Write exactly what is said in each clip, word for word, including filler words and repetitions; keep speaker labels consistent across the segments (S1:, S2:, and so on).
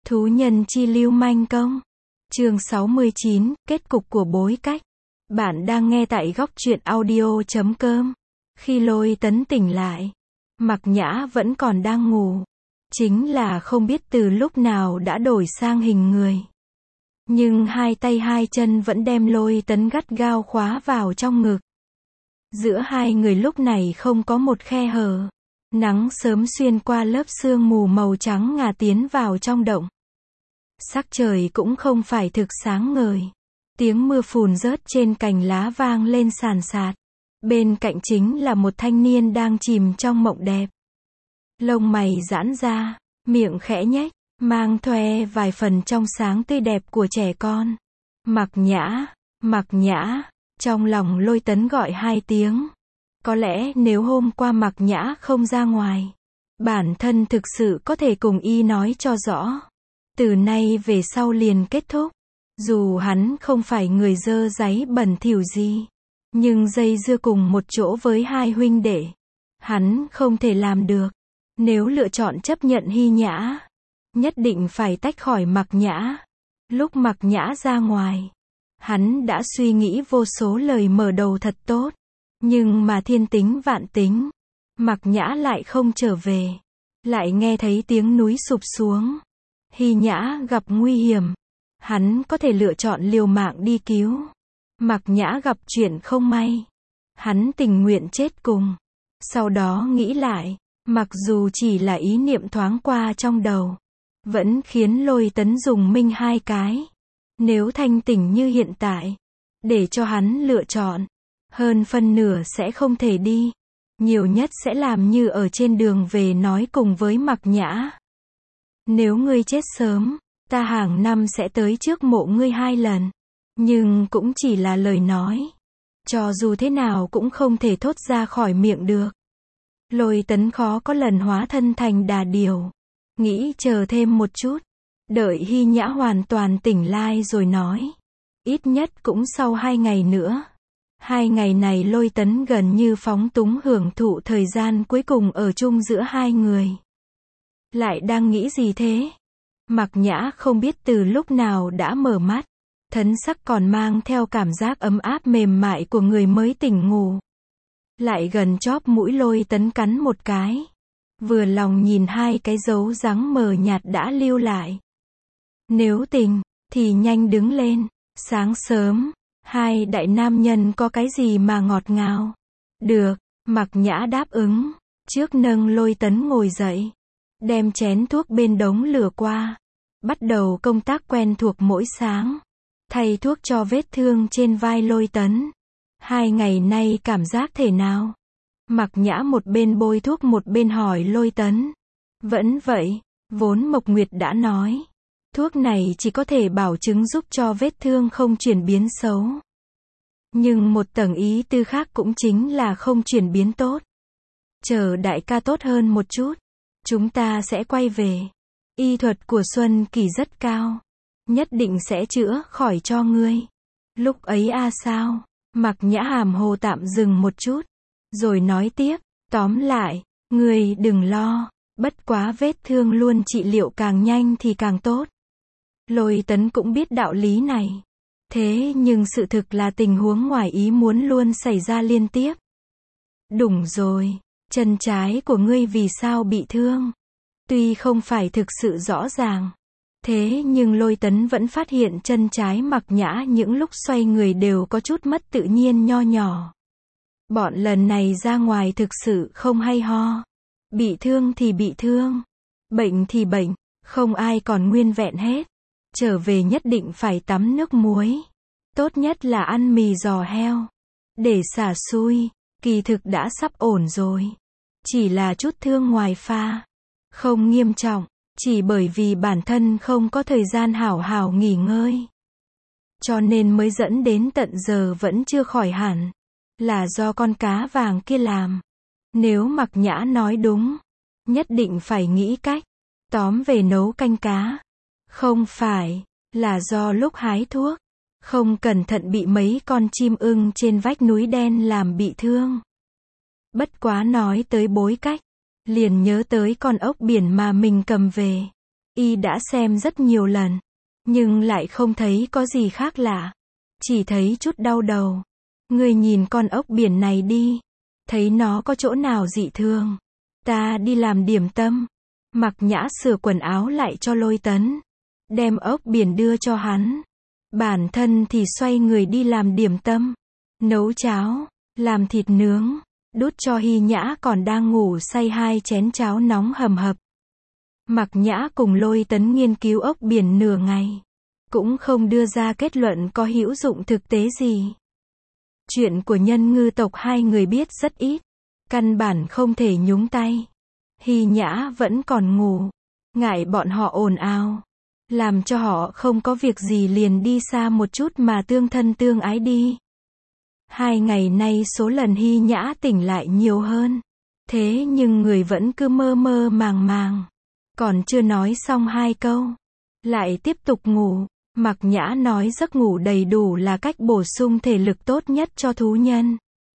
S1: Thú nhân chi lưu manh công. Chương sáu mươi chín, kết cục của bối cách. Bạn đang nghe tại góc truyện audio chấm com. Khi Lôi Tấn tỉnh lại, Mạc Nhã vẫn còn đang ngủ. Chính là không biết từ lúc nào đã đổi sang hình người. Nhưng hai tay hai chân vẫn đem Lôi Tấn gắt gao khóa vào trong ngực. Giữa hai người lúc này không có một khe hở. Nắng sớm xuyên qua lớp sương mù màu trắng ngà tiến vào trong động. Sắc trời cũng không phải thực sáng ngời. Tiếng mưa phùn rớt trên cành lá vang lên sàn sạt. Bên cạnh chính là một thanh niên đang chìm trong mộng đẹp. Lông mày giãn ra, miệng khẽ nhếch, mang thoe vài phần trong sáng tươi đẹp của trẻ con. Mạc Nhã, Mạc Nhã, trong lòng Lôi Tấn gọi hai tiếng. Có lẽ nếu hôm qua Mạc Nhã không ra ngoài, bản thân thực sự có thể cùng y nói cho rõ. Từ nay về sau liền kết thúc. Dù hắn không phải người dơ dáy bẩn thỉu gì, nhưng dây dưa cùng một chỗ với hai huynh đệ, hắn không thể làm được. Nếu lựa chọn chấp nhận Hy Nhã, nhất định phải tách khỏi Mạc Nhã. Lúc Mạc Nhã ra ngoài, hắn đã suy nghĩ vô số lời mở đầu thật tốt. Nhưng mà thiên tính vạn tính, Mạc Nhã lại không trở về. Lại nghe thấy tiếng núi sụp xuống. Hy Nhã gặp nguy hiểm. Hắn có thể lựa chọn liều mạng đi cứu. Mạc Nhã gặp chuyện không may. Hắn tình nguyện chết cùng. Sau đó nghĩ lại, mặc dù chỉ là ý niệm thoáng qua trong đầu, vẫn khiến Lôi Tấn dùng minh hai cái. Nếu thanh tỉnh như hiện tại, để cho hắn lựa chọn, hơn phân nửa sẽ không thể đi. Nhiều nhất sẽ làm như ở trên đường về nói cùng với Mạc Nhã. Nếu ngươi chết sớm, ta hàng năm sẽ tới trước mộ ngươi hai lần. Nhưng cũng chỉ là lời nói. Cho dù thế nào cũng không thể thốt ra khỏi miệng được. Lôi Tấn khó có lần hóa thân thành đà điểu. Nghĩ chờ thêm một chút. Đợi Hy Nhã hoàn toàn tỉnh lai rồi nói. Ít nhất cũng sau hai ngày nữa. Hai ngày này Lôi Tấn gần như phóng túng hưởng thụ thời gian cuối cùng ở chung giữa hai người. Lại đang nghĩ gì thế? Mạc Nhã không biết từ lúc nào đã mở mắt. Thần sắc còn mang theo cảm giác ấm áp mềm mại của người mới tỉnh ngủ. Lại gần chóp mũi Lôi Tấn cắn một cái. Vừa lòng nhìn hai cái dấu răng mờ nhạt đã lưu lại. Nếu tỉnh, thì nhanh đứng lên. Sáng sớm, hai đại nam nhân có cái gì mà ngọt ngào. Được, Mạc Nhã đáp ứng. Trước nâng Lôi Tấn ngồi dậy. Đem chén thuốc bên đống lửa qua. Bắt đầu công tác quen thuộc mỗi sáng. Thay thuốc cho vết thương trên vai Lôi Tấn. Hai ngày nay cảm giác thế nào? Mạc Nhã một bên bôi thuốc một bên hỏi Lôi Tấn. Vẫn vậy, vốn Mộc Nguyệt đã nói. Thuốc này chỉ có thể bảo chứng giúp cho vết thương không chuyển biến xấu. Nhưng một tầng ý tư khác cũng chính là không chuyển biến tốt. Chờ đại ca tốt hơn một chút, chúng ta sẽ quay về. Y thuật của Xuân Kỳ rất cao. Nhất định sẽ chữa khỏi cho ngươi. Lúc ấy a à sao? Mạc Nhã hàm hồ tạm dừng một chút. Rồi nói tiếp. Tóm lại, ngươi đừng lo. Bất quá vết thương luôn trị liệu càng nhanh thì càng tốt. Lôi Tấn cũng biết đạo lý này. Thế nhưng sự thực là tình huống ngoài ý muốn luôn xảy ra liên tiếp. Đúng rồi. Chân trái của ngươi vì sao bị thương? Tuy không phải thực sự rõ ràng. Thế nhưng Lôi Tấn vẫn phát hiện chân trái Mạc Nhã những lúc xoay người đều có chút mất tự nhiên nho nhỏ. Bọn lần này ra ngoài thực sự không hay ho. Bị thương thì bị thương. Bệnh thì bệnh. Không ai còn nguyên vẹn hết. Trở về nhất định phải tắm nước muối. Tốt nhất là ăn mì giò heo. Để xả xui. Kỳ thực đã sắp ổn rồi. Chỉ là chút thương ngoài pha. Không nghiêm trọng. Chỉ bởi vì bản thân không có thời gian hảo hảo nghỉ ngơi. Cho nên mới dẫn đến tận giờ vẫn chưa khỏi hẳn. Là do con cá vàng kia làm. Nếu Mạc Nhã nói đúng, nhất định phải nghĩ cách tóm về nấu canh cá. Không phải, là do lúc hái thuốc, không cẩn thận bị mấy con chim ưng trên vách núi đen làm bị thương. Bất quá nói tới bối cách, liền nhớ tới con ốc biển mà mình cầm về. Y đã xem rất nhiều lần, nhưng lại không thấy có gì khác lạ. Chỉ thấy chút đau đầu. Ngươi nhìn con ốc biển này đi. Thấy nó có chỗ nào dị thường. Ta đi làm điểm tâm. Mạc Nhã sửa quần áo lại cho Lôi Tấn. Đem ốc biển đưa cho hắn. Bản thân thì xoay người đi làm điểm tâm. Nấu cháo, làm thịt nướng, đút cho Hy Nhã còn đang ngủ say hai chén cháo nóng hầm hập. Mạc Nhã cùng Lôi Tấn nghiên cứu ốc biển nửa ngày. Cũng không đưa ra kết luận có hữu dụng thực tế gì. Chuyện của nhân ngư tộc hai người biết rất ít. Căn bản không thể nhúng tay. Hy Nhã vẫn còn ngủ. Ngại bọn họ ồn ào. Làm cho họ không có việc gì liền đi xa một chút mà tương thân tương ái đi. Hai ngày nay số lần Hy Nhã tỉnh lại nhiều hơn. Thế nhưng người vẫn cứ mơ mơ màng màng. Còn chưa nói xong hai câu. Lại tiếp tục ngủ. Mạc Nhã nói giấc ngủ đầy đủ là cách bổ sung thể lực tốt nhất cho thú nhân.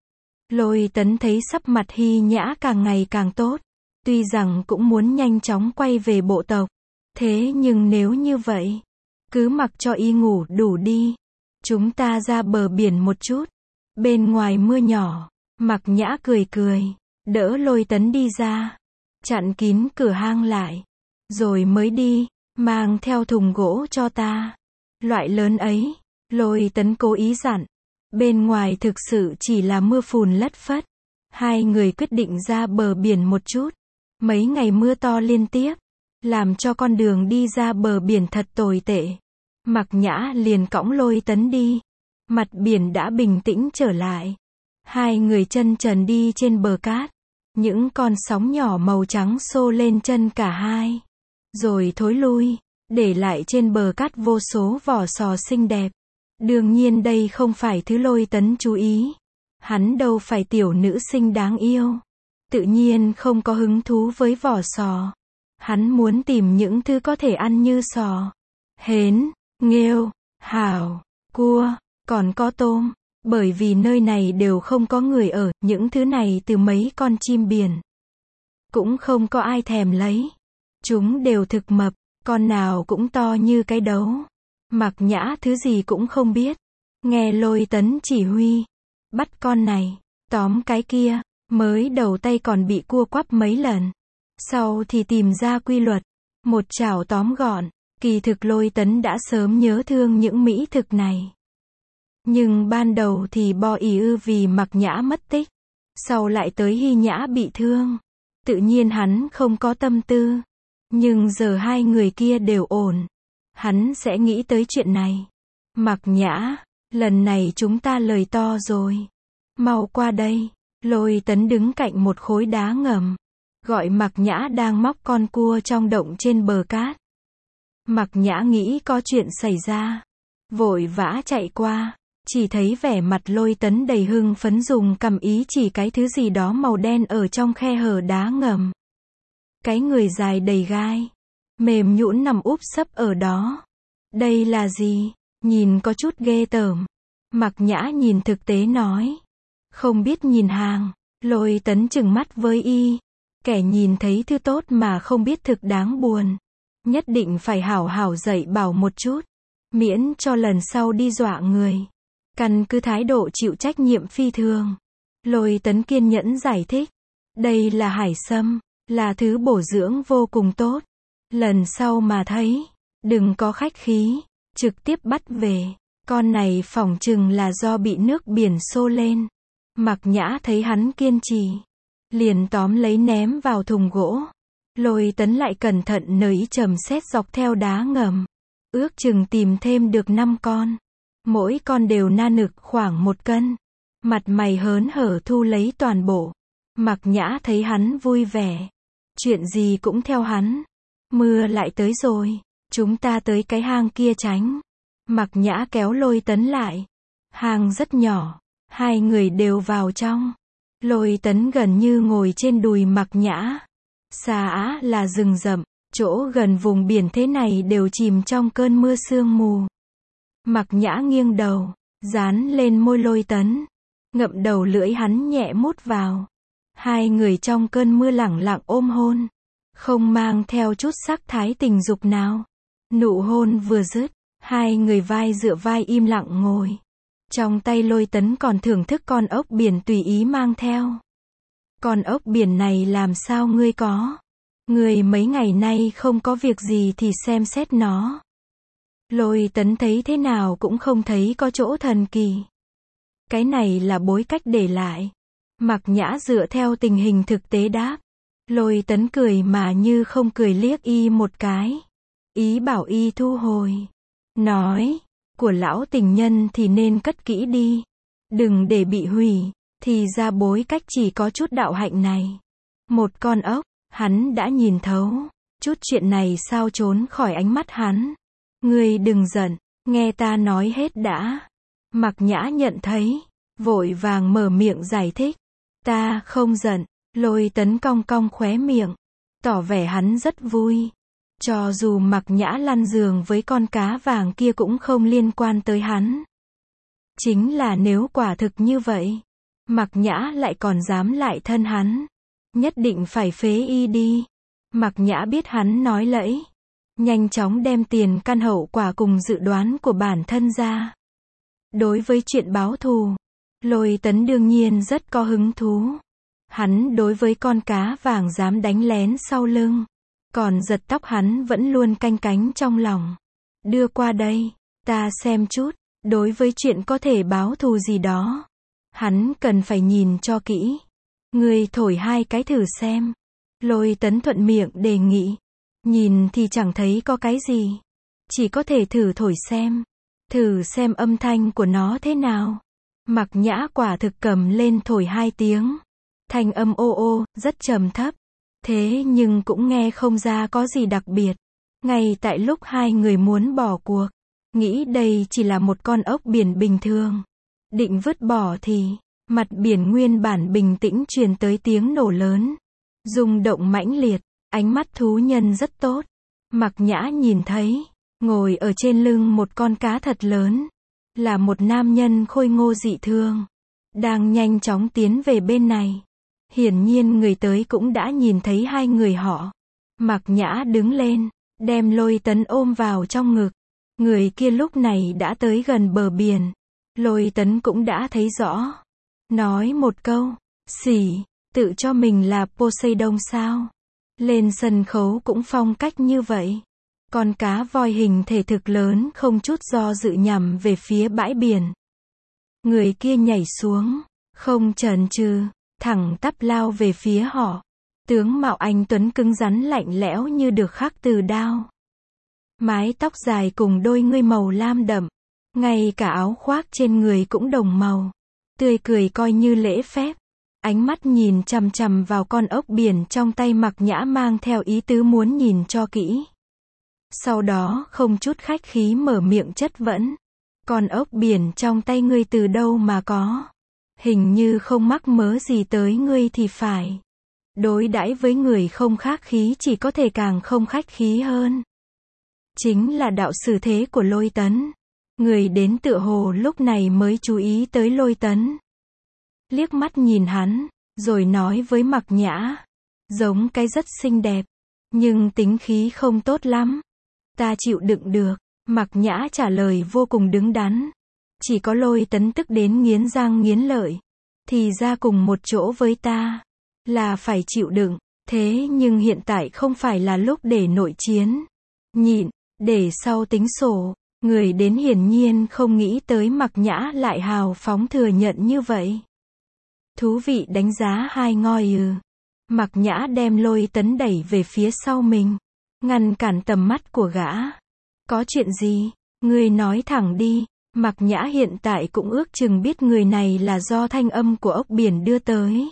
S1: Lôi Tấn thấy sắc mặt Hy Nhã càng ngày càng tốt. Tuy rằng cũng muốn nhanh chóng quay về bộ tộc. Thế nhưng nếu như vậy, cứ mặc cho y ngủ đủ đi. Chúng ta ra bờ biển một chút. Bên ngoài mưa nhỏ. Mạc Nhã cười cười. Đỡ Lôi Tấn đi ra. Chặn kín cửa hang lại. Rồi mới đi. Mang theo thùng gỗ cho ta. Loại lớn ấy. Lôi Tấn cố ý dặn. Bên ngoài thực sự chỉ là mưa phùn lất phất. Hai người quyết định ra bờ biển một chút. Mấy ngày mưa to liên tiếp. Làm cho con đường đi ra bờ biển thật tồi tệ. Mạc Nhã liền cõng Lôi Tấn đi. Mặt biển đã bình tĩnh trở lại. Hai người chân trần đi trên bờ cát. Những con sóng nhỏ màu trắng xô lên chân cả hai. Rồi thối lui. Để lại trên bờ cát vô số vỏ sò xinh đẹp. Đương nhiên đây không phải thứ Lôi Tấn chú ý. Hắn đâu phải tiểu nữ sinh đáng yêu. Tự nhiên không có hứng thú với vỏ sò. Hắn muốn tìm những thứ có thể ăn như sò, hến, nghêu, hào, cua, còn có tôm. Bởi vì nơi này đều không có người ở, những thứ này từ mấy con chim biển. Cũng không có ai thèm lấy. Chúng đều thực mập, con nào cũng to như cái đấu. Mạc Nhã thứ gì cũng không biết. Nghe Lôi Tấn chỉ huy. Bắt con này, tóm cái kia, mới đầu tay còn bị cua quắp mấy lần. Sau thì tìm ra quy luật. Một chảo tóm gọn. Kỳ thực Lôi Tấn đã sớm nhớ thương những mỹ thực này. Nhưng ban đầu thì bo ì ư vì Mạc Nhã mất tích. Sau lại tới Hy Nhã bị thương. Tự nhiên hắn không có tâm tư. Nhưng giờ hai người kia đều ổn. Hắn sẽ nghĩ tới chuyện này. Mạc Nhã, lần này chúng ta lời to rồi. Mau qua đây. Lôi Tấn đứng cạnh một khối đá ngầm. Gọi Mạc Nhã đang móc con cua trong động trên bờ cát. Mạc Nhã nghĩ có chuyện xảy ra. Vội vã chạy qua. Chỉ thấy vẻ mặt Lôi Tấn đầy hưng phấn dùng cầm ý chỉ cái thứ gì đó màu đen ở trong khe hở đá ngầm. Cái người dài đầy gai. Mềm nhũn nằm úp sấp ở đó. Đây là gì? Nhìn có chút ghê tởm. Mạc Nhã nhìn thực tế nói. Không biết nhìn hàng. Lôi Tấn trừng mắt với y. Kẻ nhìn thấy thứ tốt mà không biết thực đáng buồn. Nhất định phải hảo hảo dạy bảo một chút. Miễn cho lần sau đi dọa người. Căn cứ thái độ chịu trách nhiệm phi thường. Lôi Tấn kiên nhẫn giải thích. Đây là hải sâm. Là thứ bổ dưỡng vô cùng tốt. Lần sau mà thấy. Đừng có khách khí. Trực tiếp bắt về. Con này phỏng chừng là do bị nước biển xô lên. Mạc Nhã thấy hắn kiên trì. Liền tóm lấy ném vào thùng gỗ. Lôi Tấn lại cẩn thận nới chầm xét dọc theo đá ngầm. Ước chừng tìm thêm được năm con. Mỗi con đều na nực khoảng một cân. Mặt mày hớn hở thu lấy toàn bộ. Mạc Nhã thấy hắn vui vẻ. Chuyện gì cũng theo hắn. Mưa lại tới rồi. Chúng ta tới cái hang kia tránh. Mạc Nhã kéo Lôi Tấn lại. Hang rất nhỏ. Hai người đều vào trong. Lôi Tấn gần như ngồi trên đùi Mạc Nhã. Xa á là rừng rậm. Chỗ gần vùng biển thế này đều chìm trong cơn mưa sương mù. Mạc Nhã nghiêng đầu. Dán lên môi Lôi Tấn. Ngậm đầu lưỡi hắn nhẹ mút vào. Hai người trong cơn mưa lẳng lặng ôm hôn. không mang theo chút sắc thái tình dục nào. Nụ hôn vừa dứt, hai người vai dựa vai im lặng ngồi. Trong tay Lôi Tấn còn thưởng thức con ốc biển tùy ý mang theo. Con ốc biển này làm sao ngươi có? Ngươi mấy ngày nay không có việc gì thì xem xét nó. Lôi Tấn thấy thế nào cũng không thấy có chỗ thần kỳ. Cái này là Bối Cách để lại. Mạc Nhã dựa theo tình hình thực tế đáp. Lôi Tấn cười mà như không cười liếc y một cái. Ý bảo y thu hồi. Nói, của lão tình nhân thì nên cất kỹ đi. Đừng để bị hủy. Thì ra Bối Cách chỉ có chút đạo hạnh này. Một con ốc, hắn đã nhìn thấu. Chút chuyện này sao trốn khỏi ánh mắt hắn. Ngươi đừng giận, nghe ta nói hết đã. Mạc Nhã nhận thấy, vội vàng mở miệng giải thích. Ta không giận. Lôi Tấn cong cong khóe miệng, tỏ vẻ hắn rất vui. Cho dù Mạc Nhã lăn giường với con cá vàng kia cũng không liên quan tới hắn. Chính là nếu quả thực như vậy, Mạc Nhã lại còn dám lại thân hắn, nhất định phải phế y đi. Mạc Nhã biết hắn nói lẫy, nhanh chóng đem tiền căn hậu quả cùng dự đoán của bản thân ra. Đối với chuyện báo thù, Lôi Tấn đương nhiên rất có hứng thú. Hắn đối với con cá vàng dám đánh lén sau lưng, còn giật tóc hắn vẫn luôn canh cánh trong lòng. Đưa qua đây, ta xem chút. Đối với chuyện có thể báo thù gì đó, hắn cần phải nhìn cho kỹ. Ngươi thổi hai cái thử xem. Lôi Tấn thuận miệng đề nghị. Nhìn thì chẳng thấy có cái gì. Chỉ có thể thử thổi xem. Thử xem âm thanh của nó thế nào. Mạc Nhã quả thực cầm lên thổi hai tiếng. Thanh âm ô ô, rất trầm thấp. Thế nhưng cũng nghe không ra có gì đặc biệt. Ngay tại lúc hai người muốn bỏ cuộc, nghĩ đây chỉ là một con ốc biển bình thường, định vứt bỏ thì, mặt biển nguyên bản bình tĩnh truyền tới tiếng nổ lớn. Rung động mãnh liệt, ánh mắt thú nhân rất tốt. Mạc Nhã nhìn thấy, ngồi ở trên lưng một con cá thật lớn, là một nam nhân khôi ngô dị thường, đang nhanh chóng tiến về bên này. Hiển nhiên người tới cũng đã nhìn thấy hai người họ. Mạc Nhã đứng lên, đem Lôi Tấn ôm vào trong ngực. Người kia lúc này đã tới gần bờ biển. Lôi Tấn cũng đã thấy rõ. Nói một câu, xỉ, tự cho mình là Poseidon sao? Lên sân khấu cũng phong cách như vậy. Con cá voi hình thể thực lớn không chút do dự nhằm về phía bãi biển. Người kia nhảy xuống, không chần chừ, thẳng tắp lao về phía họ. Tướng mạo anh tuấn cứng rắn lạnh lẽo như được khắc từ đao. Mái tóc dài cùng đôi ngươi màu lam đậm. Ngay cả áo khoác trên người cũng đồng màu. Tươi cười coi như lễ phép. Ánh mắt nhìn chằm chằm vào con ốc biển trong tay Mạc Nhã mang theo ý tứ muốn nhìn cho kỹ. Sau đó không chút khách khí mở miệng chất vấn. Con ốc biển trong tay ngươi từ đâu mà có? Hình như không mắc mớ gì tới ngươi thì phải. Đối đãi với người không khách khí chỉ có thể càng không khách khí hơn. Chính là đạo xử thế của Lôi Tấn. Người đến tựa hồ lúc này mới chú ý tới Lôi Tấn. Liếc mắt nhìn hắn, rồi nói với Mạc Nhã. Giống cái rất xinh đẹp, nhưng tính khí không tốt lắm. Ta chịu đựng được. Mạc Nhã trả lời vô cùng đứng đắn. Chỉ có Lôi Tấn tức đến nghiến răng nghiến lợi. Thì ra cùng một chỗ với ta, là phải chịu đựng. Thế nhưng hiện tại không phải là lúc để nội chiến. Nhịn, để sau tính sổ. Người đến hiển nhiên không nghĩ tới Mạc Nhã lại hào phóng thừa nhận như vậy. Thú vị đánh giá hai ngôi ừ. Mạc Nhã đem Lôi Tấn đẩy về phía sau mình, ngăn cản tầm mắt của gã. Có chuyện gì? Ngươi nói thẳng đi. Mạc Nhã hiện tại cũng ước chừng biết người này là do thanh âm của ốc biển đưa tới.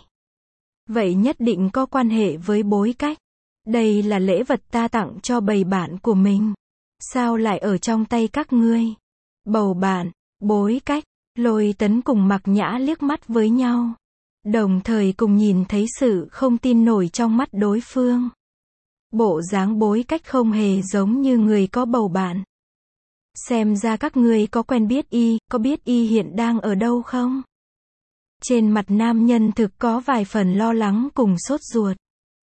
S1: Vậy nhất định có quan hệ với Bối Cách. Đây là lễ vật ta tặng cho bầy bạn của mình. Sao lại ở trong tay các ngươi? Bầu bạn, Bối Cách, Lôi Tấn cùng Mạc Nhã liếc mắt với nhau. Đồng thời cùng nhìn thấy sự không tin nổi trong mắt đối phương. Bộ dáng Bối Cách không hề giống như người có bầu bạn. Xem ra các ngươi có quen biết y, có biết y hiện đang ở đâu không? Trên mặt nam nhân thực có vài phần lo lắng cùng sốt ruột.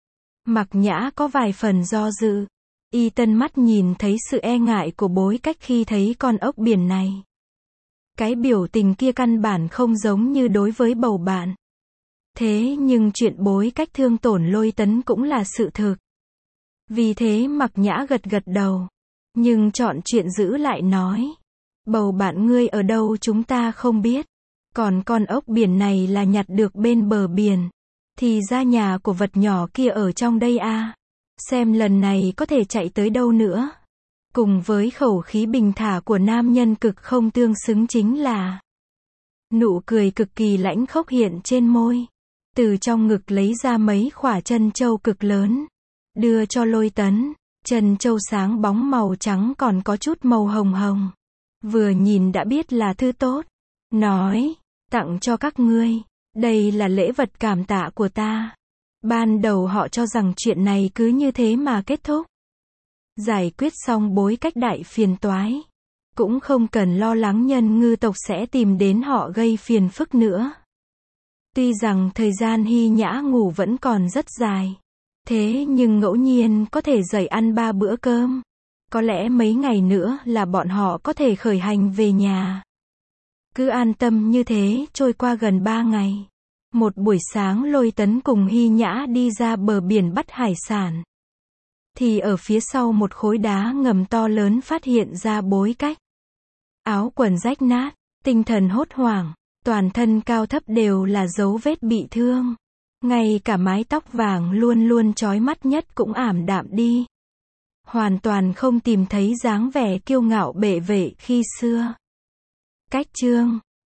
S1: Mạc Nhã có vài phần do dự. Y tân mắt nhìn thấy sự e ngại của Bối Cách khi thấy con ốc biển này. Cái biểu tình kia căn bản không giống như đối với bầu bạn. Thế nhưng chuyện Bối Cách thương tổn Lôi Tấn cũng là sự thực. Vì thế Mạc Nhã gật gật đầu. Nhưng chọn chuyện giữ lại nói. Bầu bạn ngươi ở đâu chúng ta không biết. Còn con ốc biển này là nhặt được bên bờ biển. Thì ra nhà của vật nhỏ kia ở trong đây à. Xem lần này có thể chạy tới đâu nữa. Cùng với khẩu khí bình thả của nam nhân cực không tương xứng chính là nụ cười cực kỳ lãnh khốc hiện trên môi. Từ trong ngực lấy ra mấy khỏa chân châu cực lớn. Đưa cho Lôi Tấn. Chân châu sáng bóng màu trắng còn có chút màu hồng hồng. Vừa nhìn đã biết là thứ tốt. Nói, tặng cho các ngươi. Đây là lễ vật cảm tạ của ta. Ban đầu họ cho rằng chuyện này cứ như thế mà kết thúc. Giải quyết xong Bối Cách đại phiền toái. Cũng không cần lo lắng nhân ngư tộc sẽ tìm đến họ gây phiền phức nữa. Tuy rằng thời gian Hy Nhã ngủ vẫn còn rất dài. Thế nhưng ngẫu nhiên có thể dậy ăn ba bữa cơm. Có lẽ mấy ngày nữa là bọn họ có thể khởi hành về nhà. Cứ an tâm như thế trôi qua gần ba ngày. Một buổi sáng Lôi Tấn cùng Hy Nhã đi ra bờ biển bắt hải sản. Thì ở phía sau một khối đá ngầm to lớn phát hiện ra Bối Cách. Áo quần rách nát, tinh thần hốt hoảng, toàn thân cao thấp đều là dấu vết bị thương. Ngay cả mái tóc vàng luôn luôn chói mắt nhất cũng ảm đạm đi. Hoàn toàn không tìm thấy dáng vẻ kiêu ngạo bệ vệ khi xưa. Cách chương